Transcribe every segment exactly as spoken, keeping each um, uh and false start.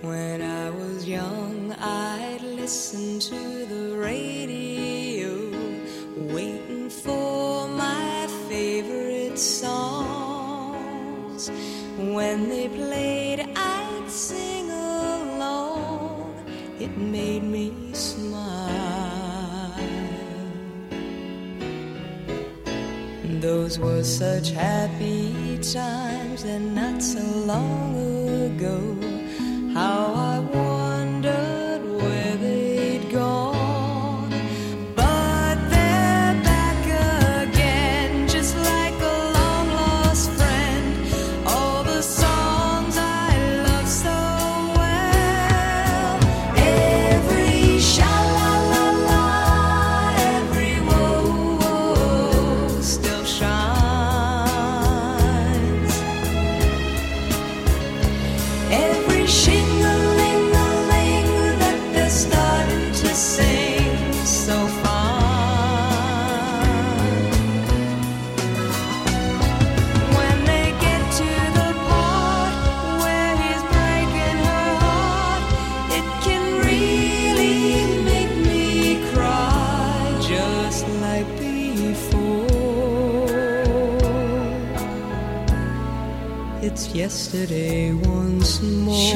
When I was young, I'd listen to the radio, waiting for my favorite songs. When they played, I'd sing along. It made me smile. Those were such happy times, and not so long ago. How I wondered where they'd gone. But they're back again, just like a long-lost friend. All the songs I love so well. Every sha-la-la-la, every whoa-whoa still shines. Every shing-a-ling-a-ling that they're starting to sing so fine. When they get to the part where he's breaking her heart, it can really make me cry, just like before. It's yesterday once more.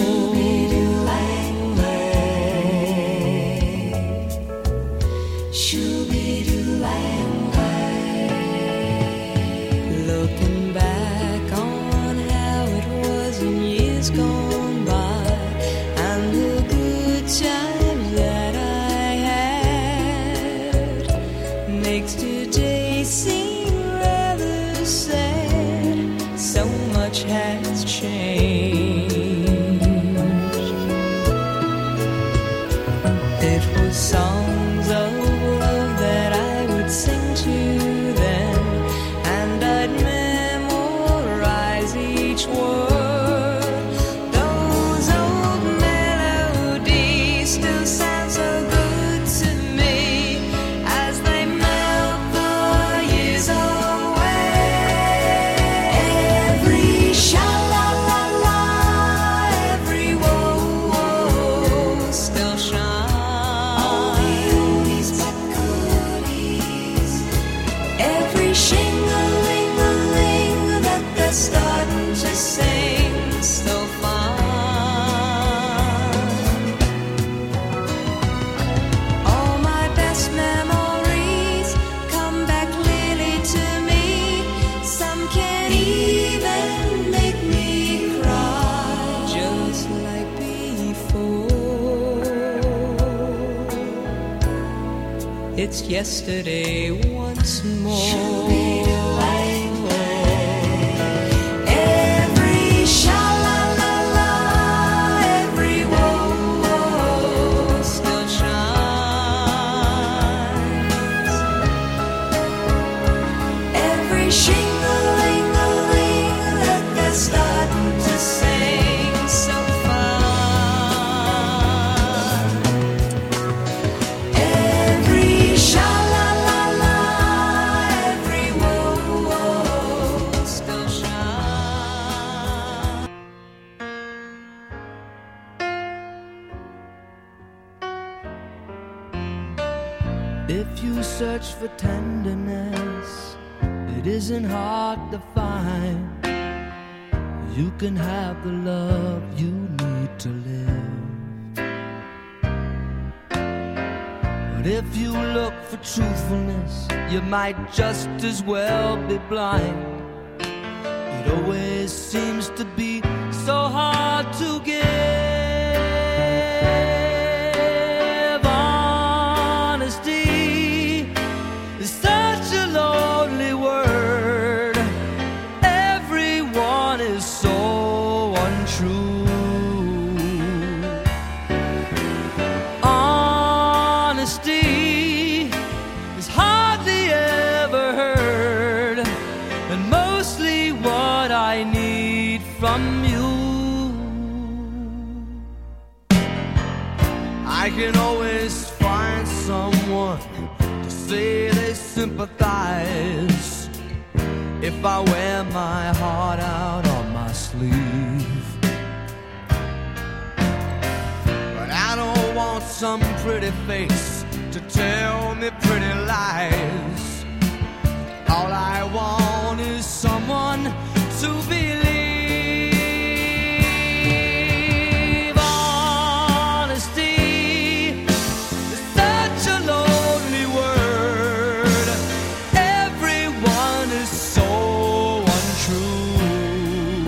Looking back on how it was in years gone by, and the good times that I had, makes today seem rather sad. So much has changed. It was songs of love that I would sing to them, and I'd memorize each word. Those old melodies still sound so good to me as they melt the years away. Every sha-la-la-la, every whoa-whoa still shines. All the oldies but goodies. Every shing-a-ling-a-ling that they're starting to sing so fine. All my best memories come back clearly to me. Some can even make me cry, just like before. It's yesterday once more. Every sha-la-la-la, every whoa-whoa still shines. Every shing-a-ling-a-ling that they're starting to sing so fine. Every sha-la-la-la, every whoa-whoa still shines. If you search for tenderness, it isn't hard to find. You can have the love you need to live. But if you look for truthfulness, you might just as well be blind. It always seems to be so hard to give. Honesty is such a lonely word. Everyone is so untrue. Honesty is hardly ever heard, and mostly what I need from you. I can always find someone to say they sympathize if I wear my heart out on my sleeve. want some pretty face to tell me pretty lies. All I want is someone to believe. Honesty is such a lonely word. Everyone is so untrue.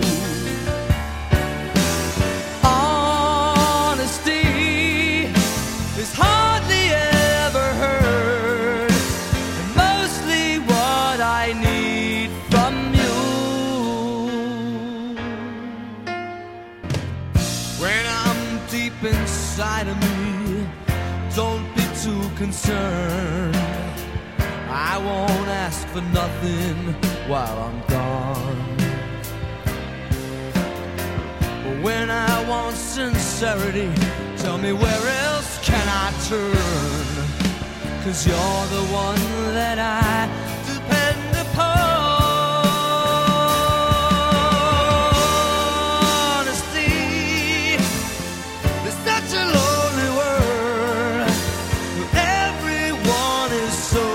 Honesty is hardly ever heard, and mostly what I need from you. When I'm deep inside of me, don't be too concerned. I won't ask for nothing while I'm gone. But when I want sincerity, tell me where else can I turn? 'Cause you're the one that I depend upon. Honesty is such a lonely word. Everyone is so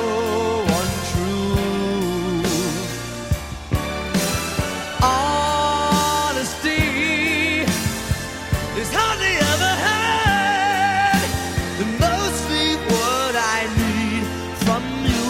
untrue. Honesty is hardly ever heard, and mostly what I need from you.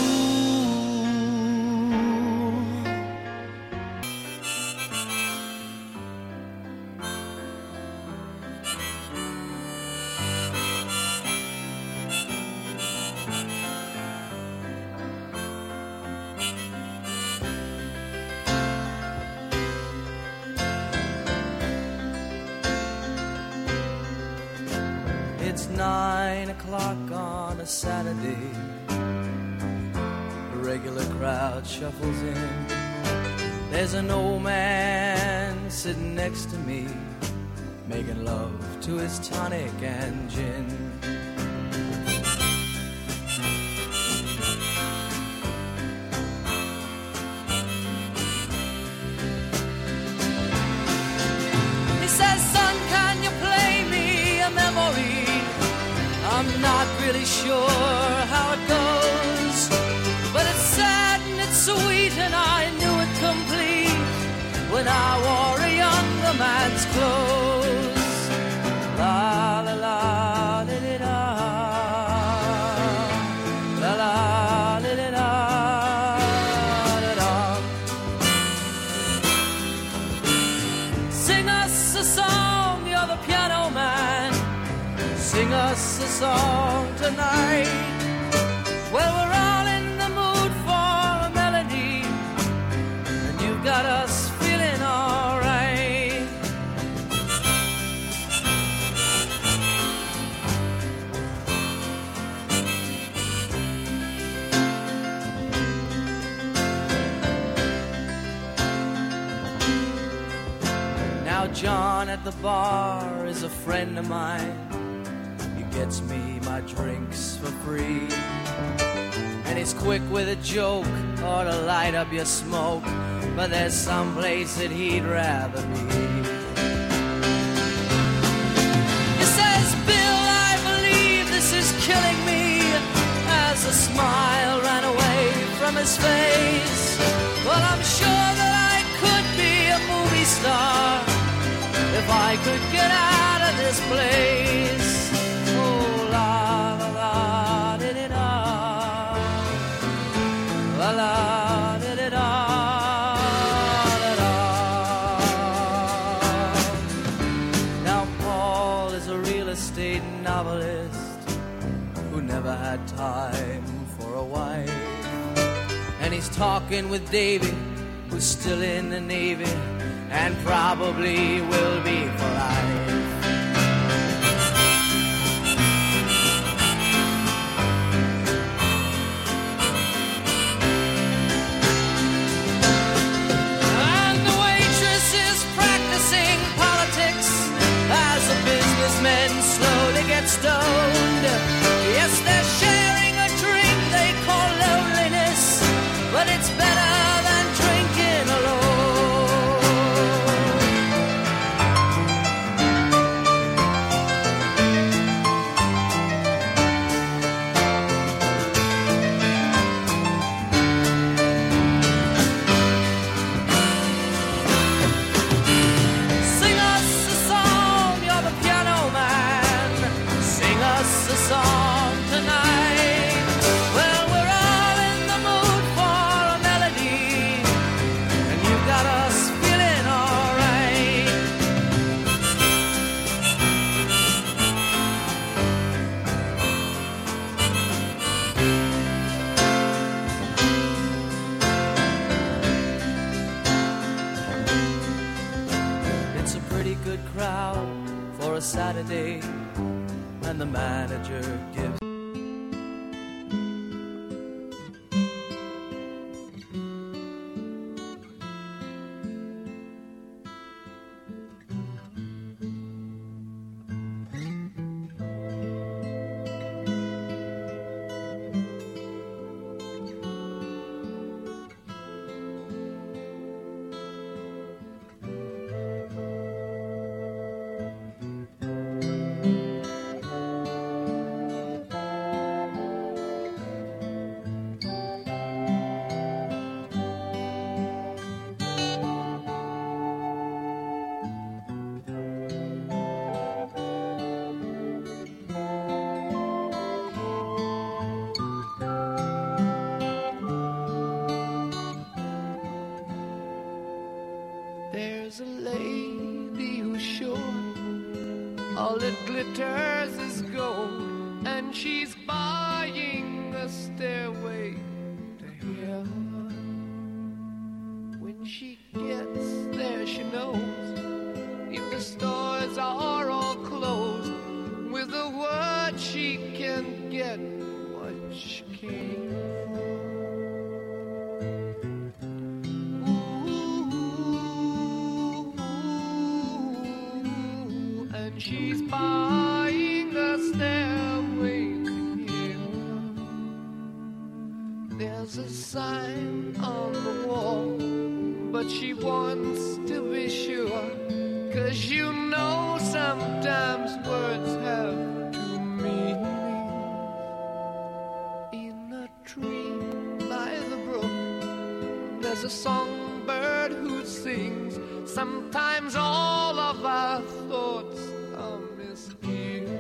It's nine o'clock on a Saturday. The regular crowd shuffles in. There's an old man sitting next to me, making love to his tonic and gin. He says, son, can you play me a memory? I'm not really sure how it goes, but it's sad and it's sweet, and I knew it complete when I wore a younger man's clothes. La la la li li da, la la li li da da da. Sing us a song, you're the piano man. Sing us a song tonight. Well, we're all in the mood for a melody, and you've got us feeling alright. Now John at the bar is a friend of mine. Gets me my drinks for free, and he's quick with a joke or to light up your smoke, but there's some place that he'd rather be. He says, Bill, I believe this is killing me, as a smile ran away from his face. Well, I'm sure that I could be a movie star if I could get out of this place. Now Paul is a real estate novelist who never had time for a wife, and he's talking with Davy, who's still in the Navy and probably will be for life. Men slowly get stoned. Yes, they're sharing a drink they call loneliness, but it's better than drinking alone. out for a Saturday, and the manager gives There's a lady who's sure all that glitters is gold, and she's buying a stairway to heaven. When she gets there, she knows if the stores are all closed, with a word she can get what she came for. She's buying a stairway to heaven. There's a sign on the wall, but she wants to be sure, 'cause you know sometimes words have two meanings. In a tree by the brook, there's a songbird who sings. Sometimes all of our thoughts are misgiven.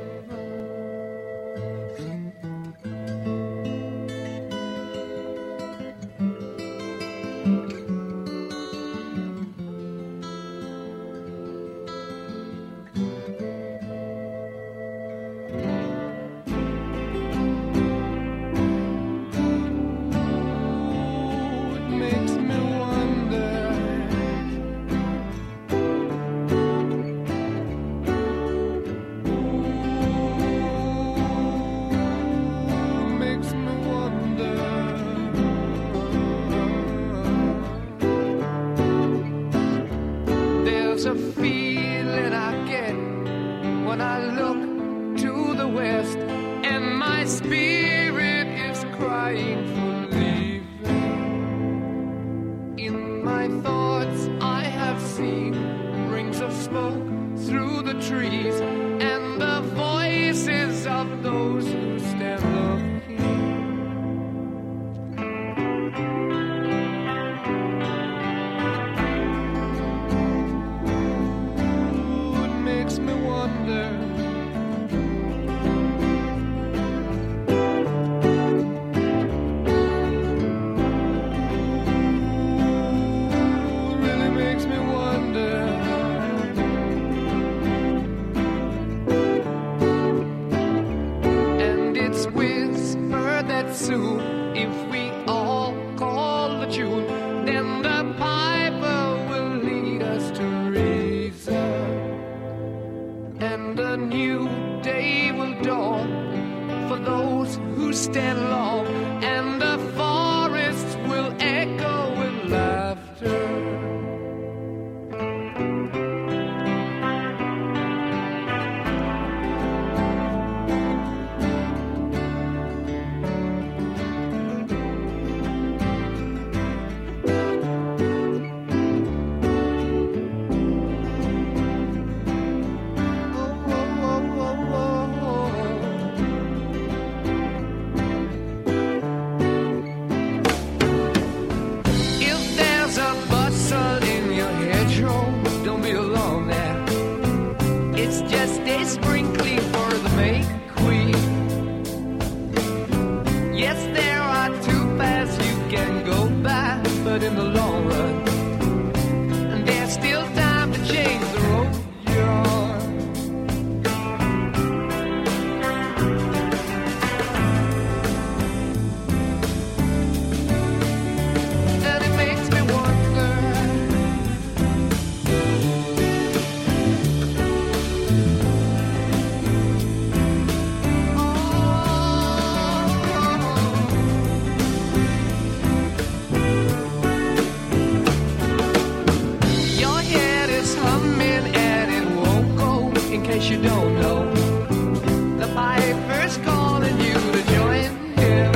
There's a feeling I get when I look to the west, and my spirit is crying for leaving. In my thoughts I have seen rings of smoke through the trees, and the voices of those who stand looking. Soon, if we all call the tune, then the piper will lead us to reason, and a new day will dawn for those who stand long, and the forests will echo with laughter. In the long run, and there's still time to change the road you're on. And it makes me wonder in case you don't know, the piper's calling you to join him.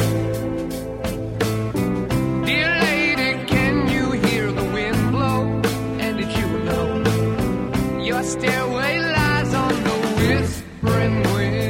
Dear lady, can you hear the wind blow? And did you know your stairway lies on the whispering wind?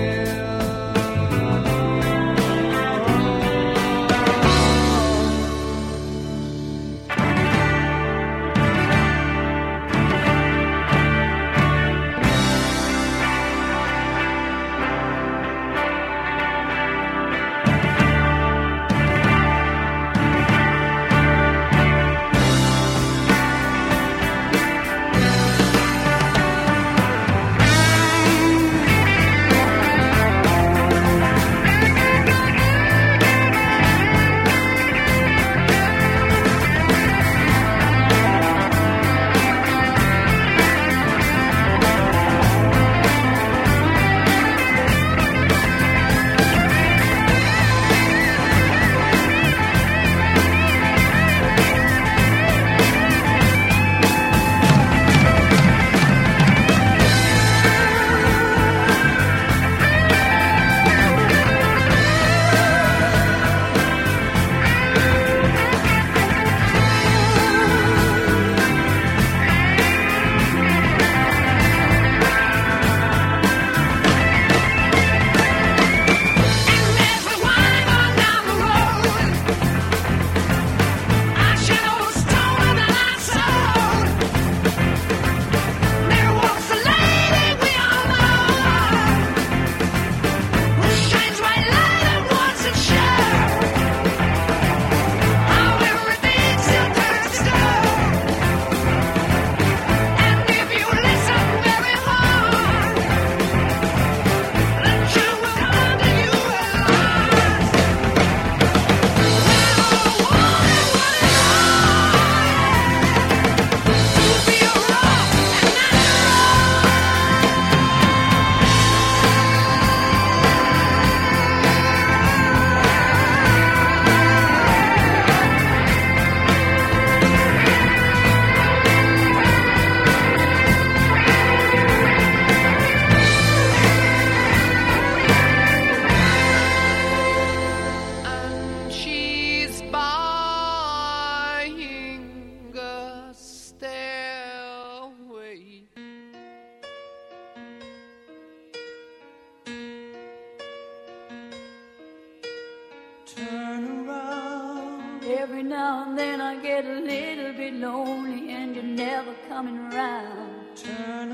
Every now and then I get a little bit lonely and you're never coming around. Turn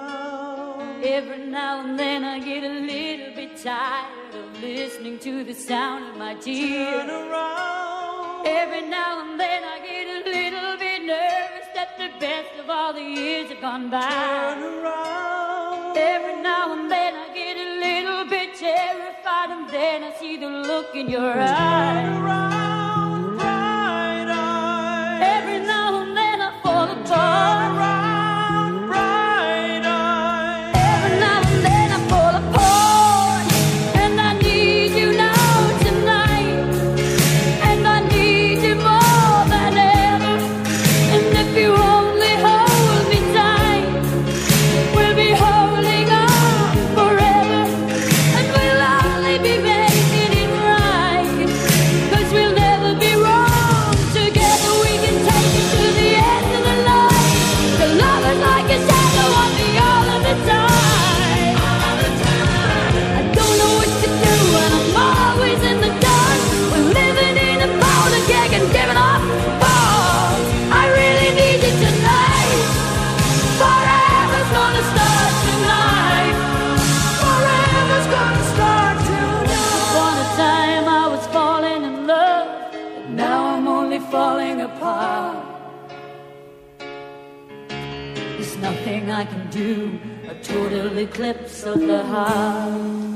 around. Every now and then I get a little bit tired of listening to the sound of my tears. Turn around. Every now and then I get a little bit nervous that the best of all the years have gone by. Turn around. Every now and then I get a little bit terrified, and then I see the look in your Turn eyes. around, bright eyes. Every now and then I fall Turn apart. around, bright eyes. Every now and then I fall apart, and I need you now tonight, and I need you more than ever. And if you only hold me tight, we'll be holding on forever, and we'll only be making it right, 'cause we'll never be wrong. Together we can take it to the end of the line. The love is like a shadow on me all of the time. All the time. I don't know what to do, and I'm always in the dark. We're living in a powder keg and giving off balls. I really need you tonight. Forever's gonna start tonight. Forever's gonna start tonight. Upon a time I was falling in love, but now I'm only falling apart. There's nothing I can do, a total eclipse of the heart.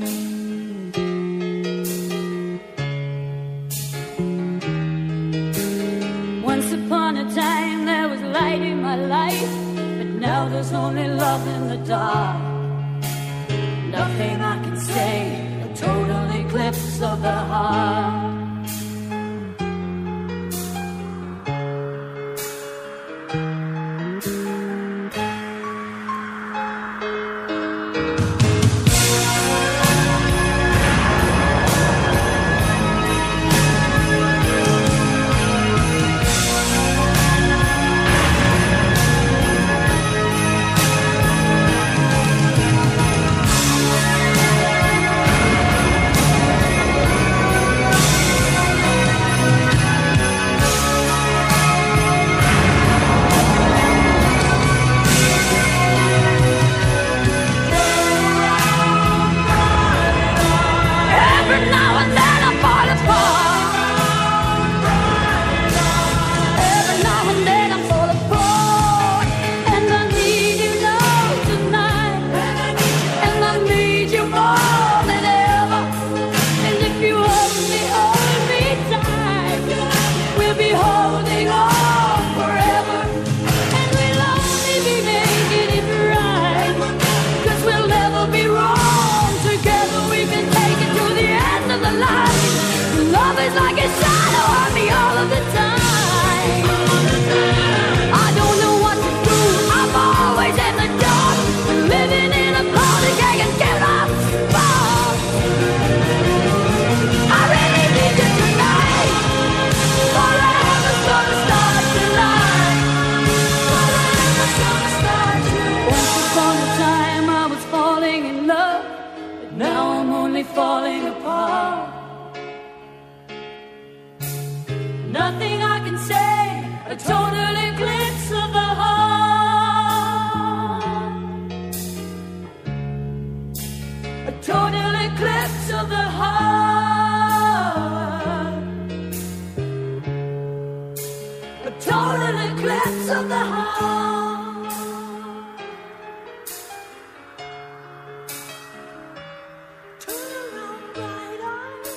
Once upon a time there was light in my life, but now there's only love in the dark. Nothing I can say, a total eclipse of the heart. life. Love is like a shadow on me all of the time. I don't know what to do, I'm always in the dark, living in a powder keg and get off spark. I really need you tonight. Forever's gonna start tonight. Forever's gonna start tonight. Once upon a time I was falling in love, but now I'm only falling apart. Nothing I can say, a total eclipse of the heart. A total eclipse of the heart. A total eclipse of the heart. Turn around, bright eyes.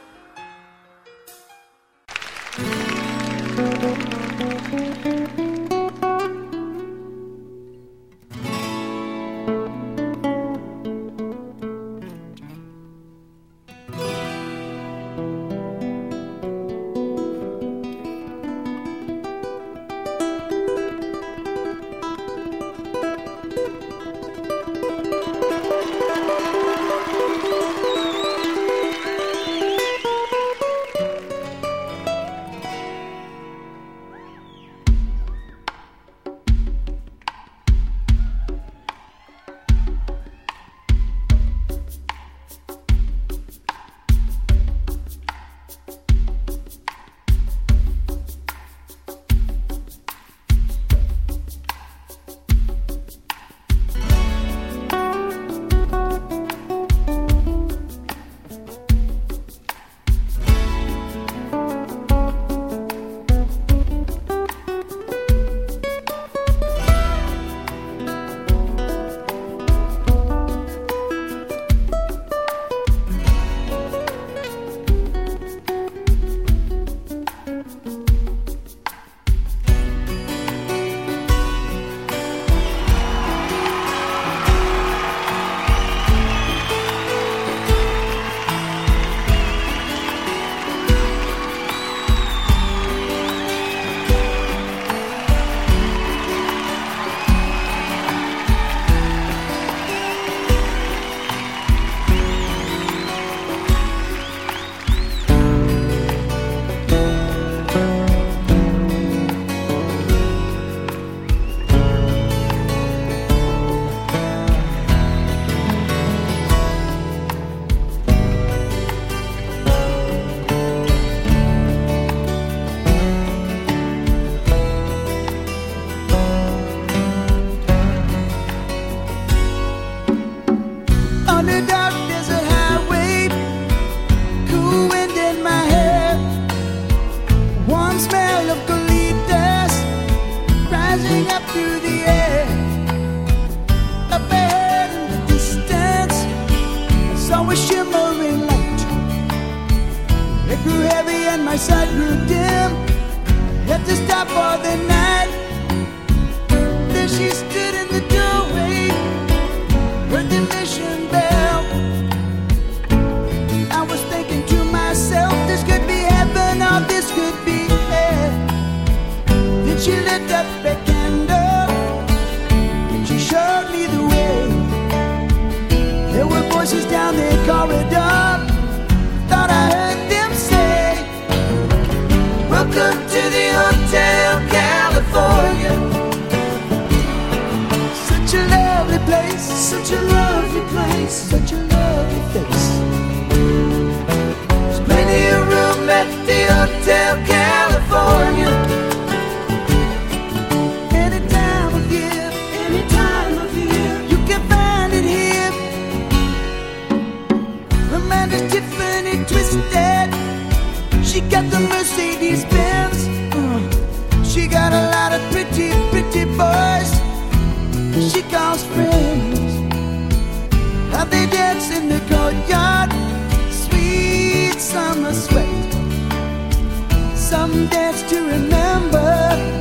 Some dance to remember,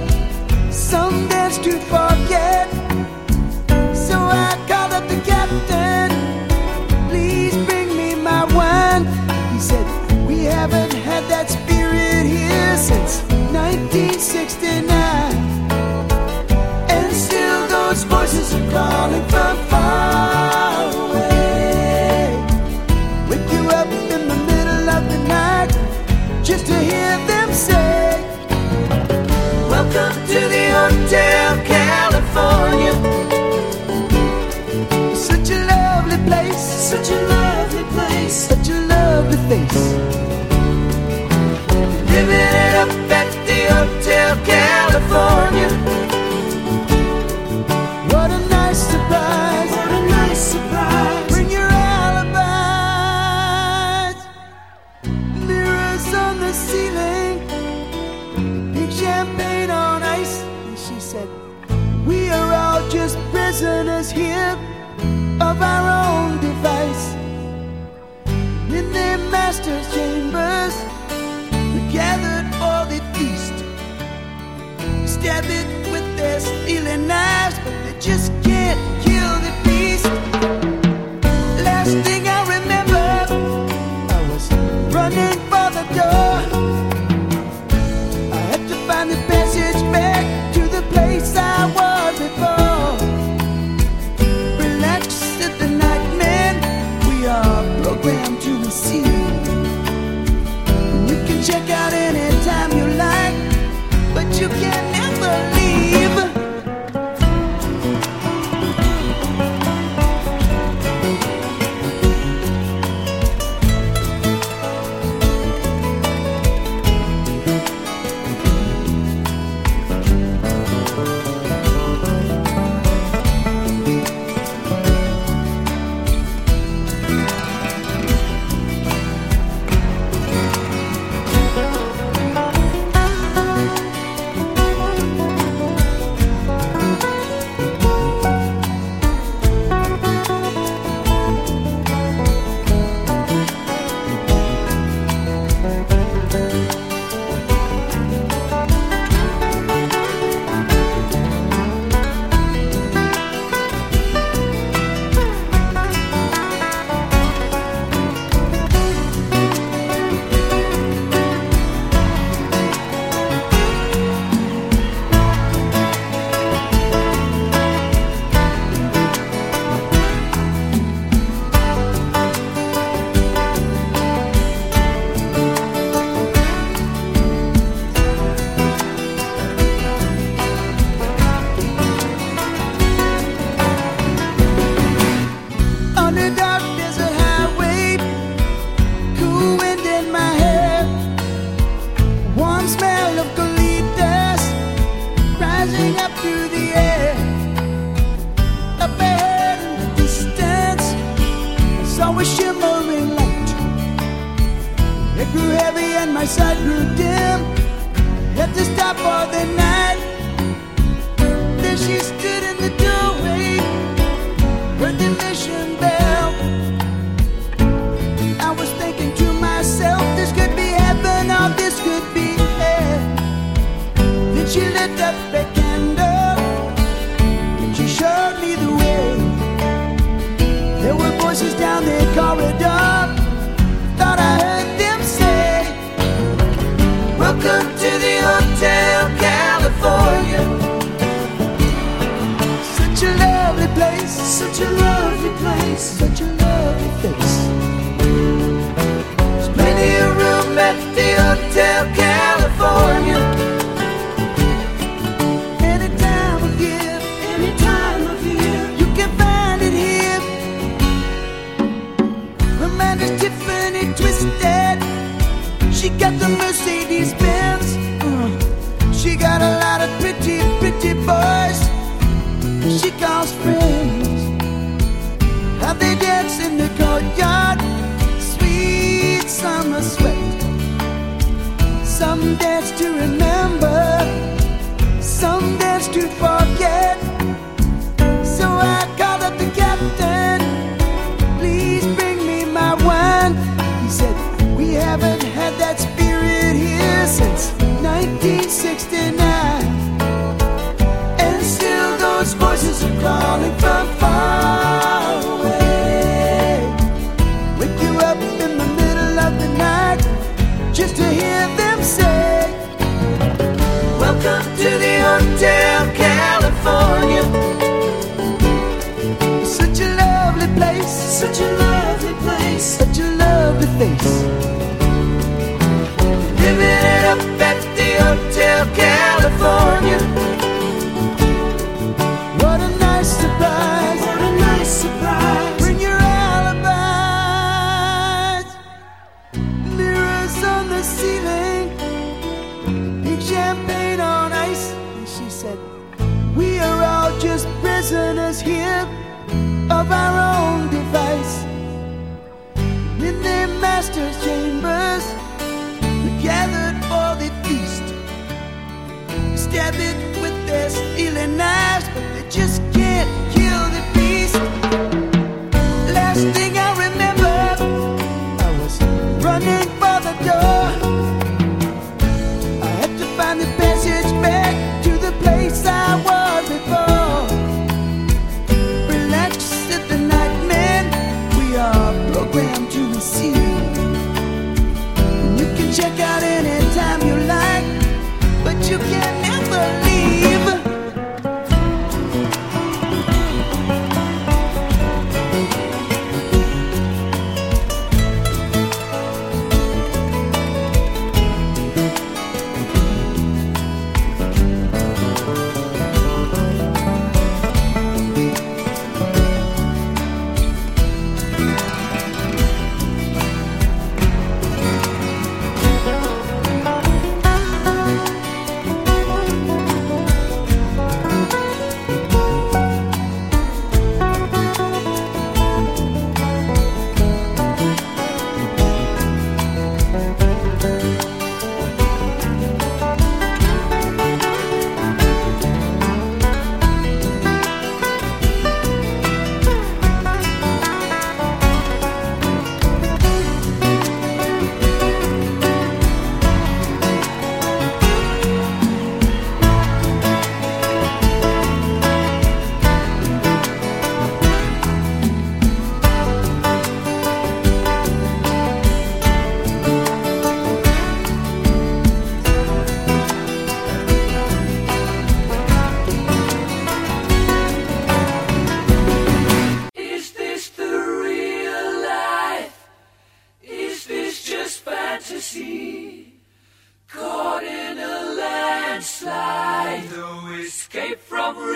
some dance to forget. So I called up the captain, please bring me my wine. He said, Such a lovely place, Such a lovely place. such a lovely face. Living it up at the Hotel California. What a nice surprise. What a nice surprise. Bring your alibis. Mirrors on the ceiling, pink champagne on ice. And she said, we are all just prisoners here of our own device. In their master's chambers, we gathered for the feast. Stab it with their stealing knives, but they just can't kill the beast. Last thing I remember, I was running for the door. I had to find the passage back to the place I was before. Relax, said the nightman, we are programmed to receive. You can check out anytime you like, but you can never leave. On the dark desert highway, cool wind in my hair, warm smell of colitas rising up through the air. Up ahead in the distance, I saw a shimmering light. It grew heavy and my sight grew dim. Had to stop for the night. There she stood in the doorway, heard the mission bell. I was thinking to myself, this could be heaven or this could be hell. Then she lit up a candle, she showed me the way. There were voices down the corridor, thought I heard them say, Welcome to the Hotel California. such a lovely place, Such a lovely place. such a lovely face. There's plenty of room at the Hotel California. Any time of year, Any time of year. you can find it here. Her mind is Tiffany twisted. She got the Mercedes Benz. Uh, she got a lot of pretty, pretty boys she calls friends. How they dance in the courtyard, sweet summer sweat. Some dance to remember, some dance to forget. So I called up the captain, please bring me my wine. He said, we haven't had that spirit here since nineteen sixty-nine. And still those voices are calling from far away. Wake you up in the middle of the night just to hear them say, Welcome to the Hotel California. such a lovely place, Such a lovely place. such a lovely face. Living it up at the Hotel California. What a nice surprise. What a nice surprise.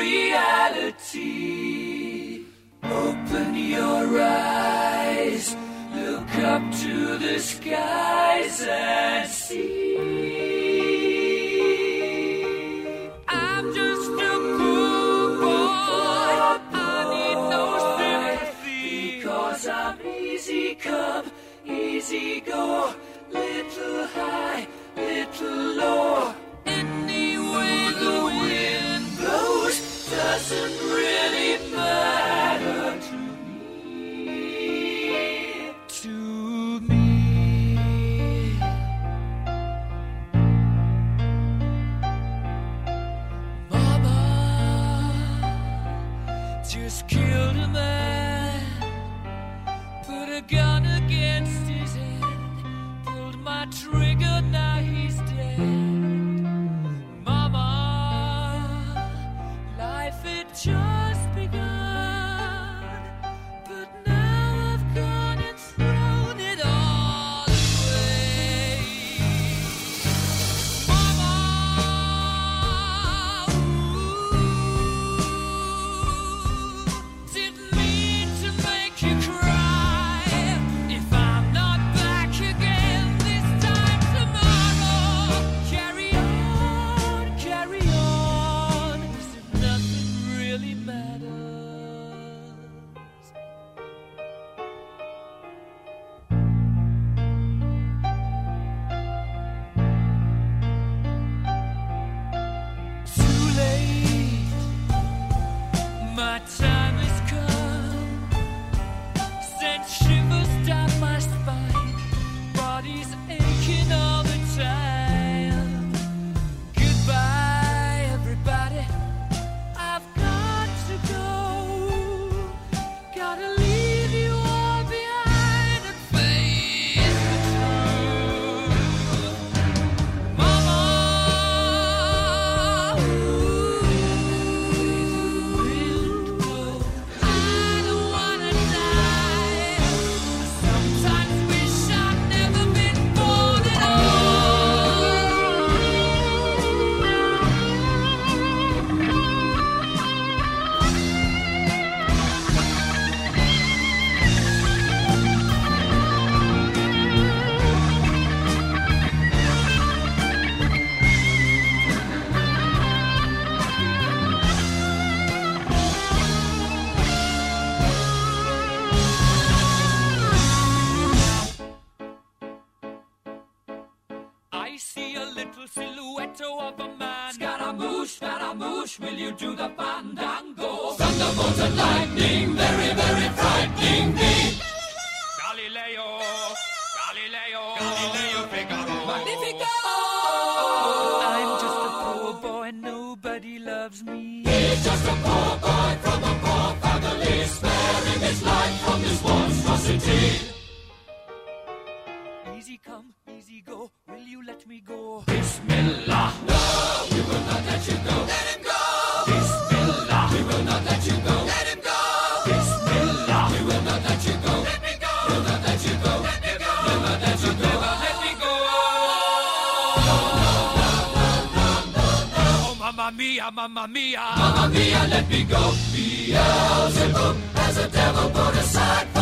reality. Open your eyes, look up to the skies and see. I'm just a poor boy, I need no sympathy, because I'm easy come, easy go, little high, little low. Any way the wind blows doesn't really matter to me, to me. Mama just killed a man, put a gun against his head, pulled my trigger, now he's dead. Mama, life had just begun, but now I've gone and thrown it all away. Mama, ooh, didn't mean to make you cry. If I'm not back again this time tomorrow, carry on, carry on, as if nothing really matters. Too late, my time has come, sent shivers down my spine, body's aching all the time. Goodbye, everybody, I've got to go, gotta leave you all behind and face the truth. Mama, ooh, I don't wanna die. I sometimes wish I'd never been born at I see a little silhouette of a man. Scaramouche, Scaramouche, will you do the fandango? Thunderbolt and lightning, very, very frightening me. Galileo, Galileo, Galileo Figaro. Magnifico! I'm just a poor boy, nobody loves me. He's just a poor boy from a poor family, sparing his life from this monstrosity. Easy come, easy go, will you let me go? Bismillah, no, we will not let you go. Let him go! Bismillah, we will not let you go. Let him go! Bismillah, we will not let you go. Let me go! We'll not let you go. Let me go! We'll not let you go. Let me go! No, no, no, no, no, no, no. Oh, mamma mia, mamma mia. Mamma mia, let me go. Beelzebub has a devil put aside